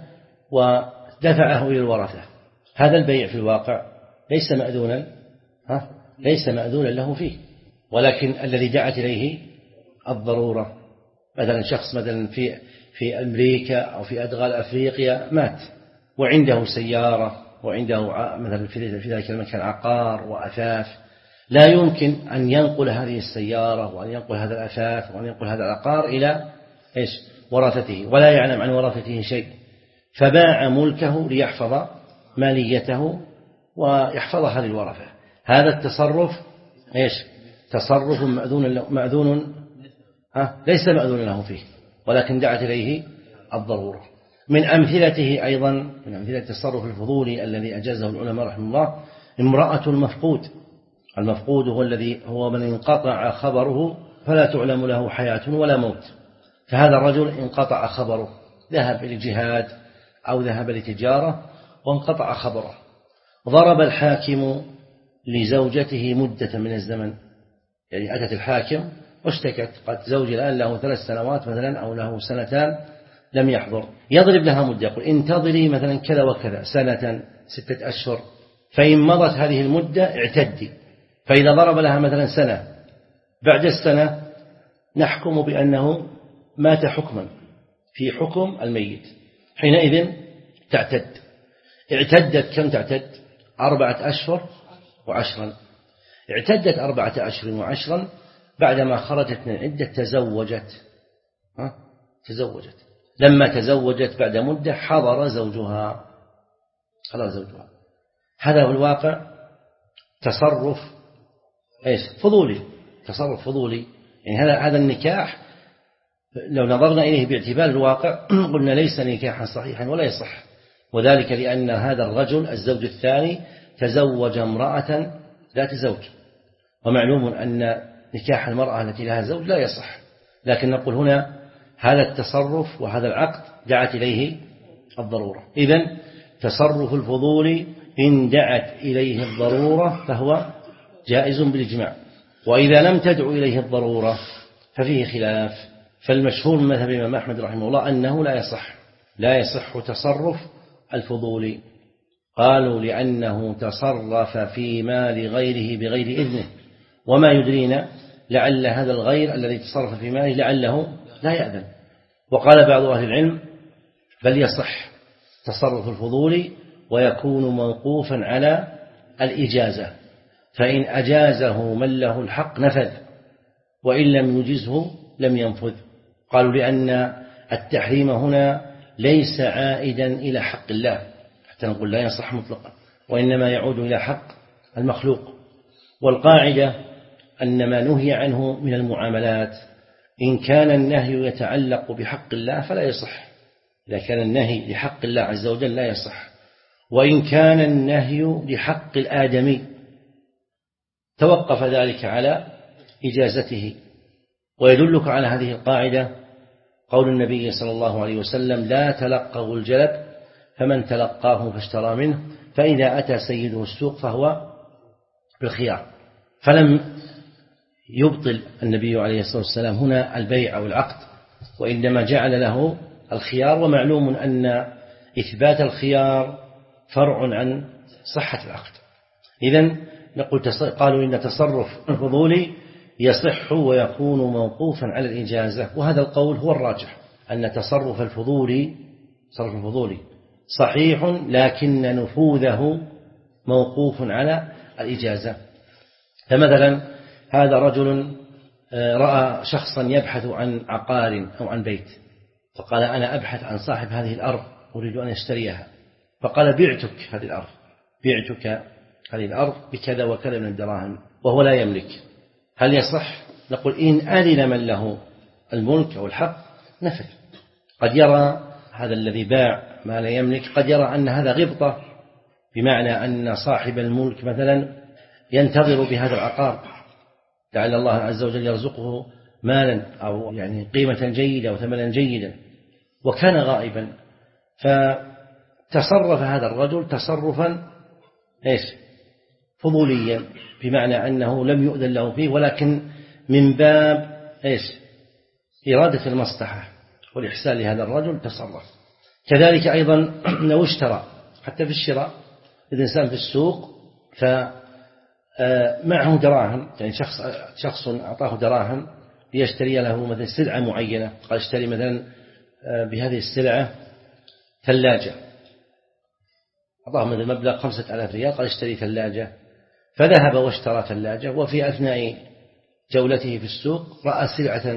ودفعه إلى الورثة. هذا البيع في الواقع ليس مأذونا ها ليس مأذونا له فيه، ولكن الذي دعت إليه الضرورة. مثلا شخص مثلا في في أمريكا أو في أدغال أفريقيا مات وعنده سيارة وعنده مثلا في ذلك المكان عقار وأثاث، لا يمكن أن ينقل هذه السيارة وأن ينقل هذا الأثاث وأن ينقل هذا العقار إلى إيش ورثته، ولا يعلم عن ورثته شيء، فباع ملكه ليحفظ ماليته ويحفظها للورثة. هذا التصرف إيش تصرف مأذون مأذون ها ليس مأذون له فيه، ولكن دعت إليه الضرورة. من أمثلته أيضا من أمثلة التصرف الفضولي الذي أجازه العلماء رحمه الله امرأة المفقود. المفقود هو الذي هو من انقطع خبره فلا تعلم له حياة ولا موت، فهذا الرجل انقطع خبره، ذهب إلى الجهاد أو ذهب لتجارة وانقطع خبره. ضرب الحاكم لزوجته مدة من الزمن، يعني أتت الحاكم واشتكت، قد زوجي الآن له ثلاث سنوات مثلا أو له سنتان لم يحضر، يضرب لها مدة، يقول انتظري مثلا كذا وكذا سنة ستة أشهر، فإن مضت هذه المدة اعتدي. فإذا ضرب لها مثلا سنة، بعد السنة نحكم بأنه مات حكما في حكم الميت، حينئذ تعتد. اعتدت كم تعتد؟ أربعة أشهر وعشرا. اعتدت أربعة أشهر وعشرا، بعدما خرجت من العدة تزوجت ها؟ تزوجت لما تزوجت بعد مدة حضر زوجها حضر زوجها. هذا هو الواقع تصرف ايش فضولي تصرف فضولي يعني هذا هذا النكاح لو نظرنا إليه باعتبار الواقع قلنا ليس نكاحا صحيحا ولا يصح، وذلك لأن هذا الرجل الزوج الثاني تزوج امرأة ذات زوج، ومعلوم أن نكاح المرأة التي لها زوج لا يصح، لكن نقول هنا هذا التصرف وهذا العقد دعت إليه الضرورة. إذن تصرف الفضول إن دعت إليه الضرورة فهو جائز بالإجماع، وإذا لم تدع إليه الضرورة ففيه خلاف. فالمشهور من مذهب الإمام أحمد رحمه الله أنه لا يصح لا يصح تصرف الفضول. قالوا لأنه تصرف في مال غيره بغير إذنه، وما يدرينا لعل هذا الغير الذي تصرف في ماله لعله لا يأذن. وقال بعض أهل العلم بل يصح تصرف الفضول ويكون موقوفا على الإجازة، فإن أجازه من له الحق نفذ، وإن لم يجزه لم ينفذ. قالوا لأن التحريم هنا ليس عائدا إلى حق الله حتى نقول لا يصح مطلقا، وإنما يعود إلى حق المخلوق. والقاعدة أن ما نهي عنه من المعاملات إن كان النهي يتعلق بحق الله فلا يصح، إذا كان النهي لحق الله عز وجل لا يصح. وإن كان النهي لحق الآدمي توقف ذلك على إجازته. ويدلك على هذه القاعدة قول النبي صلى الله عليه وسلم لا تلقوا الجلب فمن تلقاه فاشترى منه فإذا أتى سيده السوق فهو بالخيار. فلم يبطل النبي عليه الصلاة والسلام هنا البيع أو العقد، وإنما جعل له الخيار. ومعلوم أن إثبات الخيار فرع عن صحة العقد. إذن نقول قالوا إن تصرف الفضول يصح ويكون موقوفا على الإجازة، وهذا القول هو الراجح أن تصرف الفضول تصرف الفضول صحيح لكن نفوذه موقوف على الإجازة. فمثلا هذا رجل رأى شخصا يبحث عن عقار أو عن بيت، فقال أنا أبحث عن صاحب هذه الأرض أريد أن أشتريها، فقال بعتك هذه الأرض بعتك هذه الأرض بكذا وكذا من الدراهم وهو لا يملك. هل يصح؟ نقول إن أذن من له الملك أو الحق نفذ. قد يرى هذا الذي باع ما لا يملك قد يرى أن هذا غبطة، بمعنى أن صاحب الملك مثلا ينتظر بهذا العقار لعل الله عز وجل يرزقه مالا أو يعني قيمة جيدة أو ثمنا جيدا، وكان غائبا، فتصرف هذا الرجل تصرفا إيش فضوليا، بمعنى أنه لم يؤذن له فيه، ولكن من باب إيش إرادة المصلحة والإحسان لهذا الرجل تصرف. كذلك أيضا لو اشترى، حتى في الشراء الإنسان في السوق فمعه دراهم، يعني شخص شخص أعطاه دراهم ليشتري له مثلا سلعة معينة، قال اشتري مثلا بهذه السلعة ثلاجة، أعطاه مثلا مبلغ خمسة آلاف ريال، قال اشتري ثلاجة، فذهب واشترى ثلاجة، وفي أثناء جولته في السوق رأى سلعة،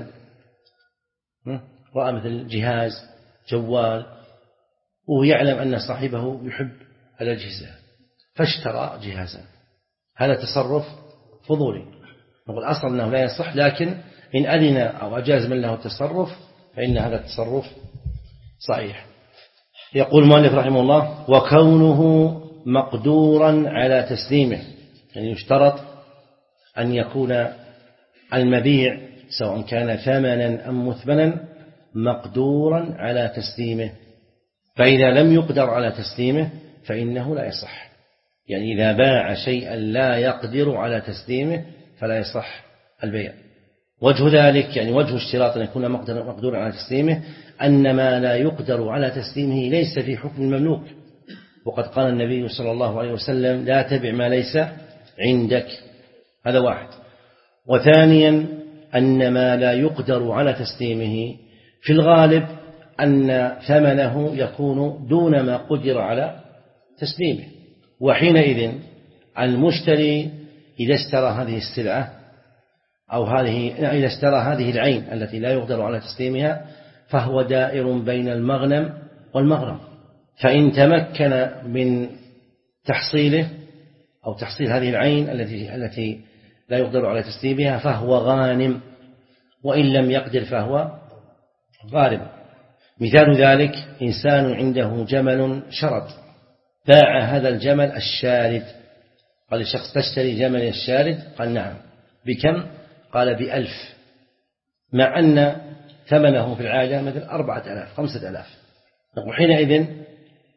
رأى مثل جهاز جوال، ويعلم أن صاحبه يحب الأجهزة فاشترى جهازا. هذا تصرف فضولي، نقول أصلا أنه لا يصح، لكن إن أذن أو أجاز من له التصرف فإن هذا التصرف صحيح. يقول المؤلف رحمه الله وكونه مقدورا على تسليمه، يعني يشترط أن يكون المبيع سواء كان ثمنا أم مثمنا مقدورا على تسليمه، فإذا لم يقدر على تسليمه فإنه لا يصح. يعني إذا باع شيئا لا يقدر على تسليمه فلا يصح البيع. وجه ذلك يعني وجه اشتراط أن يكون مقدورا على تسليمه أن ما لا يقدر على تسليمه ليس في حكم المملوك، وقد قال النبي صلى الله عليه وسلم لا تبع ما ليس عندك، هذا واحد. وثانيا أن ما لا يقدر على تسليمه في الغالب أن ثمنه يكون دون ما قدر على تسليمه، وحينئذ المشتري إذا اشترى هذه السلعة أو هذه إذا اشترى هذه العين التي لا يقدر على تسليمها فهو دائر بين المغنم والمغرم، فإن تمكن من تحصيله أو تحصيل هذه العين التي التي لا يقدر على تسليمها فهو غانم، وإن لم يقدر فهو غارم. مثال ذلك إنسان عنده جمل شرد، باع هذا الجمل الشارد، قال الشخص تشتري جمل الشارد؟ قال نعم. بكم؟ قال بألف، مع أن ثمنه في العادة مثل أربعة ألاف خمسة ألاف. وحينئذ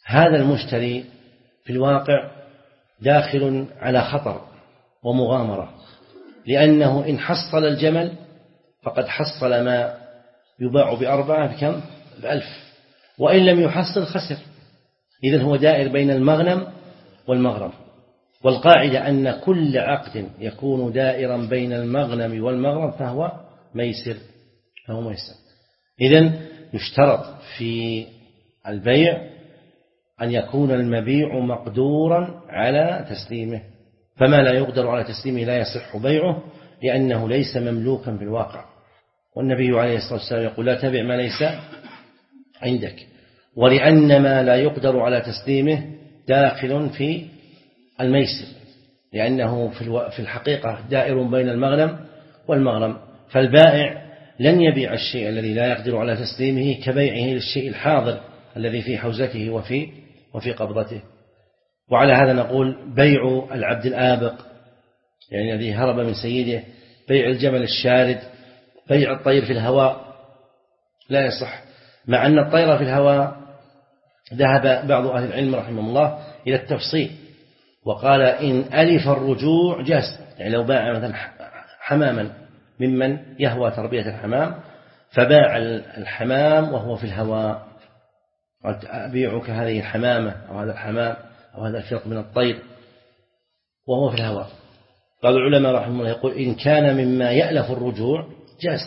هذا المشتري في الواقع داخل على خطر ومغامرة، لأنه إن حصل الجمل فقد حصل ما يباع بأربعة بكم؟ بألف، وإن لم يحصل خسر. إذن هو دائر بين المغنم والمغرم، والقاعدة أن كل عقد يكون دائرا بين المغنم والمغرم فهو ميسر فهو ميسر. إذن يشترط في البيع أن يكون المبيع مقدورا على تسليمه، فما لا يقدر على تسليمه لا يصح بيعه لأنه ليس مملوكا في الواقع. والنبي عليه الصلاة والسلام يقول لا تبع ما ليس عندك. ولأن ما لا يقدر على تسليمه داخل في الميسر، لأنه في الحقيقة دائر بين المغنم والمغرم، فالبائع لن يبيع الشيء الذي لا يقدر على تسليمه كبيعه للشيء الحاضر الذي في حوزته وفي وفي قبضته. وعلى هذا نقول بيع العبد الآبق، يعني الذي هرب من سيده، بيع الجمل الشارد، بيع الطير في الهواء لا يصح، مع أن الطير في الهواء ذهب بعض أهل العلم رحمه الله إلى التفصيل وقال إن ألف الرجوع جاز. يعني لو باع مثلا حماما ممن يهوى تربية الحمام فباع الحمام وهو في الهواء، قلت أبيعك هذه الحمامة أو هذا الحمام أو هذا الفرق من الطير وهو في الهواء. قال العلماء رحمه الله يقول إن كان مما يألف الرجوع جاز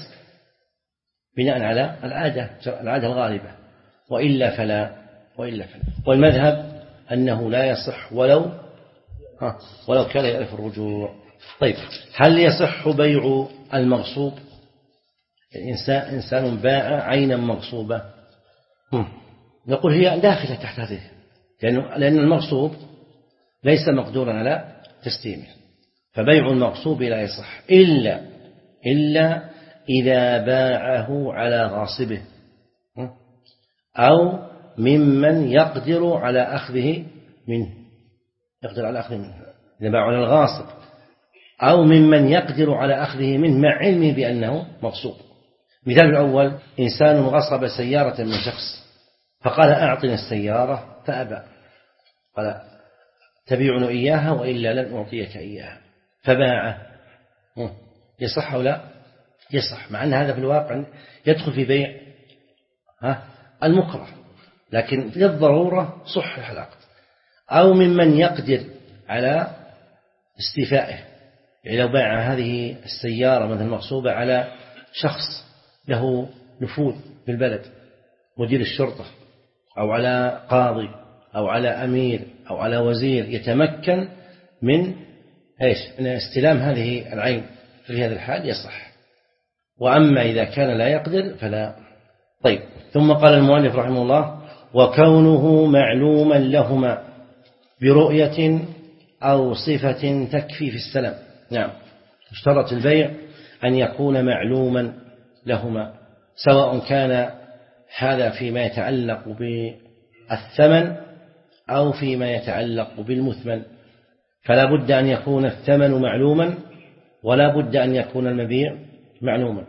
بناء على العادة العادة الغالبة، وإلا فلا وإلا فلا والمذهب أنه لا يصح ولو ها ولو كان يألف الرجوع. طيب هل يصح بيع المغصوب؟ الإنسان إنسان باع عينا مغصوبة، نقول هي داخلة تحت هذه، لأنه لأن المغصوب ليس مقدورا على تسليمه، فبيع المغصوب لا يصح إلا إلا إذا باعه على غاصبه أو ممن يقدر على أخذه منه، يقدر على أخذه منه إذا باعه على الغاصب أو ممن يقدر على أخذه منه مع علمه بأنه مغصوب. مثال الأول إنسان غصب سيارة من شخص فقال أعطني السيارة فأبى، قال تبيعني إياها وإلا لن أعطيك إياها، فباعه، يصح أو لا؟ يصح، مع أن هذا في الواقع يدخل في بيع ها المكره، لكن للضرورة صحح العقد. أو ممن يقدر على استيفائه، يعني لو باع هذه السيارة مثلا مغصوبة على شخص له نفوذ في البلد، مدير الشرطة أو على قاضي أو على أمير أو على وزير، يتمكن من إيش من استلام هذه العين، في هذا الحال يصح. وأما إذا كان لا يقدر فلا. طيب ثم قال المؤلف رحمه الله وكونه معلوما لهما برؤية أو صفة تكفي في السلام. نعم، اشترط البيع أن يكون معلوما لهما، سواء كان هذا فيما يتعلق بالثمن أو فيما يتعلق بالمثمن، فلا بد أن يكون الثمن معلوما ولا بد أن يكون المبيع معلوما.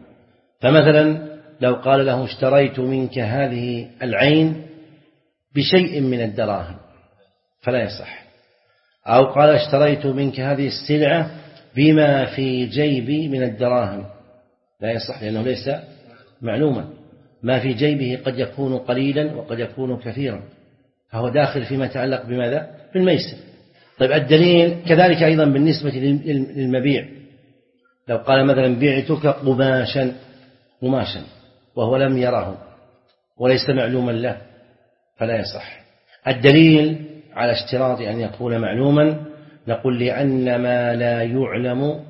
فمثلا لو قال له اشتريت منك هذه العين بشيء من الدراهم فلا يصح، أو قال اشتريت منك هذه السلعة بما في جيبي من الدراهم لا يصح، لأنه ليس معلوما. ما في جيبه قد يكون قليلا وقد يكون كثيرا، فهو داخل فيما يتعلق بماذا؟ بالميسر. طيب الدليل كذلك أيضا بالنسبة للمبيع، لو قال مثلا بعتك قماشا قماشا وهو لم يره وليس معلوما له فلا يصح. الدليل على اشتراط أن يكون معلوما نقول لأن ما لا يعلم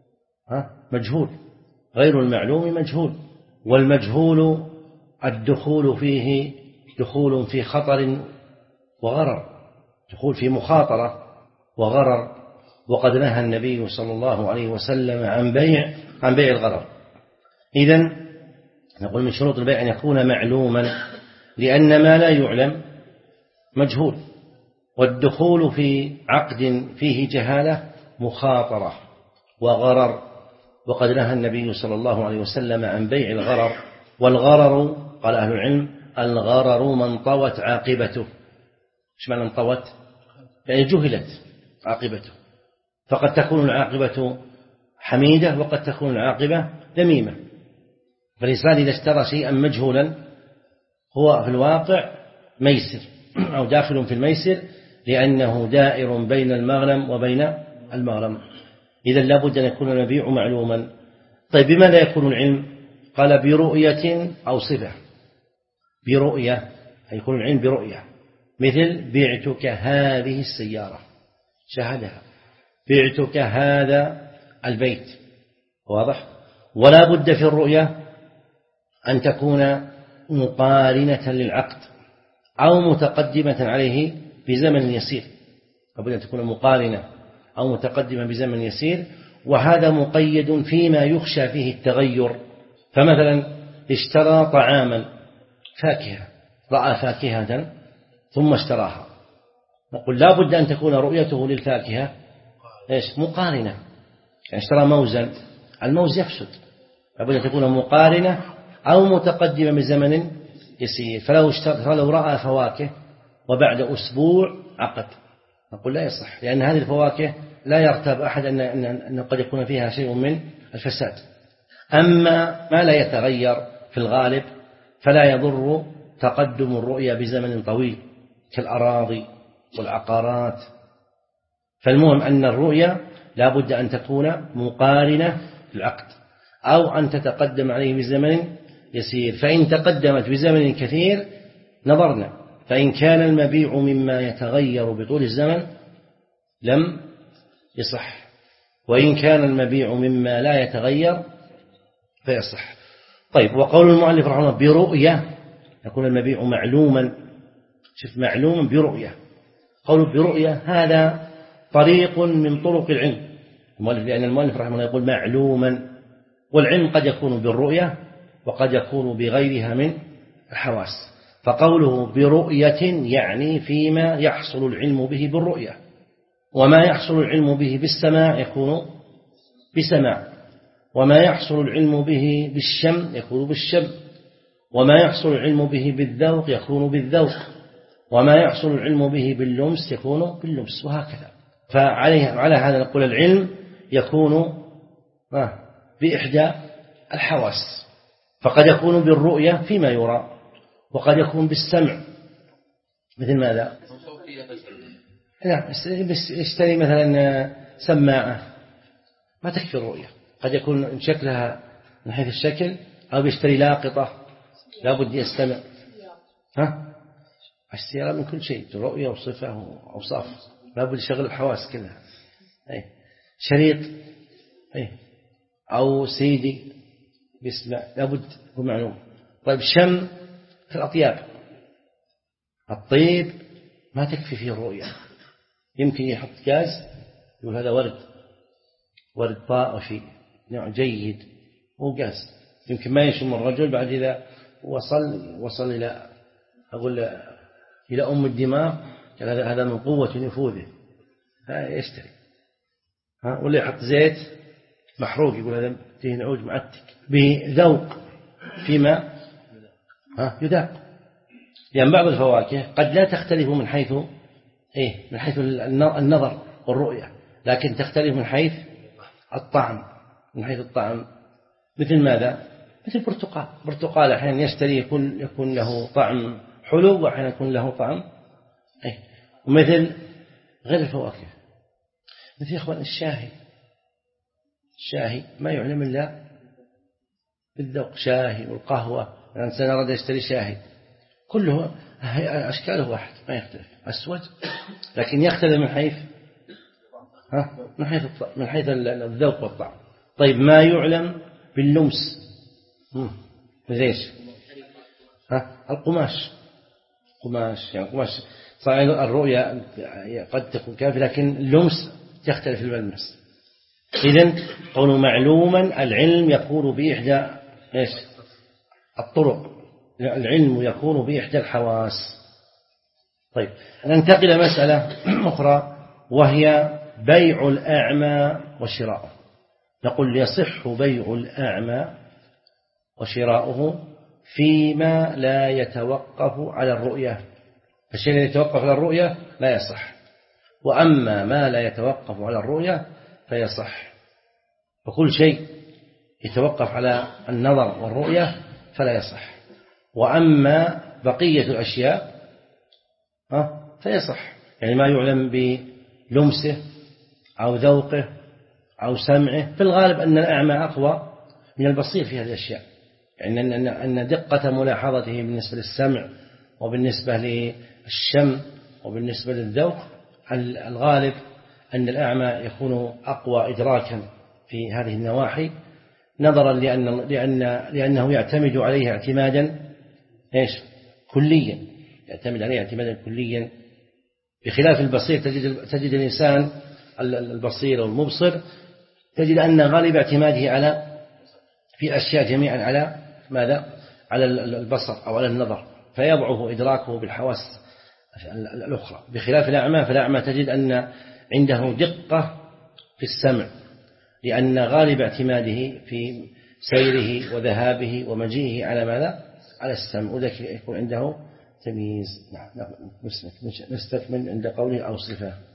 مجهول، غير المعلوم مجهول، والمجهول الدخول فيه دخول في خطر وغرر، دخول في مخاطرة وغرر، وقد نهى النبي صلى الله عليه وسلم عن بيع عن بيع الغرر. إذن نقول من شروط البيع أن يكون معلوما، لأن ما لا يعلم مجهول، والدخول في عقد فيه جهالة مخاطرة وغرر، وقد نهى النبي صلى الله عليه وسلم عن بيع الغرر. والغرر قال أهل العلم الغرر من طوت عاقبته، إيش معنى انطوت؟ يعني جهلت عاقبته، فقد تكون العاقبة حميدة وقد تكون العاقبة ذميمة. فالإنسان إذا اشترى شيئا مجهولا هو في الواقع ميسر أو داخل في الميسر، لأنه دائر بين المغنم وبين المغرم. إذا لابد أن يكون المبيع معلوما. طيب بماذا يكون العلم؟ قال برؤية أو صفة. برؤية يكون العلم برؤية، مثل بعتك هذه السيارة، شاهدها. بعتك هذا البيت، واضح. ولا بد في الرؤية أن تكون مقارنة للعقد أو متقدمة عليه بزمن يسير. لابد أن تكون مقارنة أو متقدمة بزمن يسير، وهذا مقيد فيما يخشى فيه التغير. فمثلا اشترى طعاما فاكهة، رأى فاكهة ثم اشتراها، نقول لا بد أن تكون رؤيته للفاكهة إيش؟ مقارنة. يعني اشترى موزا، الموز يفسد، لابد أن تكون مقارنة أو متقدمة بزمن يسير. فلو, فلو رأى فواكه وبعد أسبوع عقد، نقول لا يصح، لأن هذه الفواكه لا يرتاب أحد أن, أن, أن قد يكون فيها شيء من الفساد. أما ما لا يتغير في الغالب فلا يضر تقدم الرؤية بزمن طويل كالأراضي والعقارات. فالمهم أن الرؤية لا بد أن تكون مقارنة للعقد أو أن تتقدم عليه بزمن يسير. فإن تقدمت بزمن كثير نظرنا، فإن كان المبيع مما يتغير بطول الزمن لم يصح، وإن كان المبيع مما لا يتغير فيصح. طيب، وقول المؤلف رحمه الله برؤية يكون المبيع معلوما. شوف، معلوما برؤية. قول برؤية هذا طريق من طرق العلم، لأن المؤلف رحمه الله يقول معلوما، والعلم قد يكون بالرؤية وقد يكون بغيرها من الحواس. فقوله برؤية يعني فيما يحصل العلم به بالرؤية، وما يحصل العلم به بالسماع يكون بسماع، وما يحصل العلم به بالشم يكون بالشم، وما يحصل العلم به بالذوق يكون بالذوق، وما يحصل العلم به باللمس يكون باللمس، وهكذا. فعليه على هذا نقول العلم يكون بإحدى الحواس، فقد يكون بالرؤية فيما يرى، وقد يكون بالسمع. مثل ماذا؟ لا، اشتري مثلا سماعة ما تكفي الرؤية، قد يكون شكلها من حيث الشكل، أو بيشتري لاقطة لابد يستمع. ها؟ السيارة من كل شيء، رؤية وصفة وأوصاف، لابد يشغل الحواس كلها. أي شريط أي أو سيدي بيسمع، لابد هو معلوم. طيب، شم في الأطياب، الطيب ما تكفي فيه الرؤية، يمكن يحط غاز يقول هذا ورد، ورد طائفي نوع جيد، مو غاز. يمكن ما يشم الرجل بعد إذا وصل وصل إلى أقول إلى أم الدماغ، قال هذا هذا من قوة نفوذه، يشتري. ها، ولا يحط زيت محروق يقول هذا فيه نعوج معتك. بذوق فيما ها يذاق، لأن يعني بعض الفواكه قد لا تختلف من حيث إيه من حيث النظر والرؤية، لكن تختلف من حيث الطعم، من حيث الطعم. مثل ماذا؟ مثل البرتقال. برتقال أحيانا يشتري يكون يكون له طعم حلو، وأحيانا يكون له طعم إيه. ومثل غير الفواكه، مثل يا إخوان الشاهي، الشاهي ما يعلم إلا بالذوق. شاهي والقهوة، الإنسان أراد يشتري شاهي كله أشكاله واحد ما يختلف، أسود، لكن يختلف من حيث ها من حيث من حيث الذوق والطعم. طيب، ما يعلم باللمس مثل ايش؟ ها القماش، قماش يعني قماش صحيح الرؤية قد تكون كافية، لكن اللمس يختلف الملمس. إذن قول معلوما العلم يكون بإحدى ايش الطرق، العلم يكون بإحدى الحواس. طيب، ننتقل إلى مسألة أخرى وهي بيع الأعمى وشراؤه. نقول يصح بيع الأعمى وشراؤه فيما لا يتوقف على الرؤية. الشيء الذي يتوقف على الرؤية لا يصح، وأما ما لا يتوقف على الرؤية فيصح. وكل شيء يتوقف على النظر والرؤية فلا يصح، وأما بقية الأشياء فيصح، يعني ما يعلم بلمسه أو ذوقه أو سمعه. في الغالب أن الأعمى أقوى من البصير في هذه الأشياء، يعني أن دقة ملاحظته بالنسبة للسمع وبالنسبة للشم وبالنسبة للذوق الغالب أن الأعمى يكون أقوى إدراكا في هذه النواحي، نظرا لأن لأن لأنه يعتمد عليها اعتمادا إيش كليا، يعتمد عليها اعتمادا كليا، بخلاف البصير. تجد تجد الإنسان البصير والمبصر تجد أن غالب اعتماده على في الأشياء جميعا على ماذا؟ على البصر أو على النظر، فيضعف إدراكه بالحواس الأخرى، بخلاف الأعمى. فالأعمى تجد أن عنده دقة في السمع، لأن غالب اعتماده في سيره وذهابه ومجيئه على ماذا؟ على السمع، وذلك يكون عنده تمييز. نستكمل عند قوله أو صفة.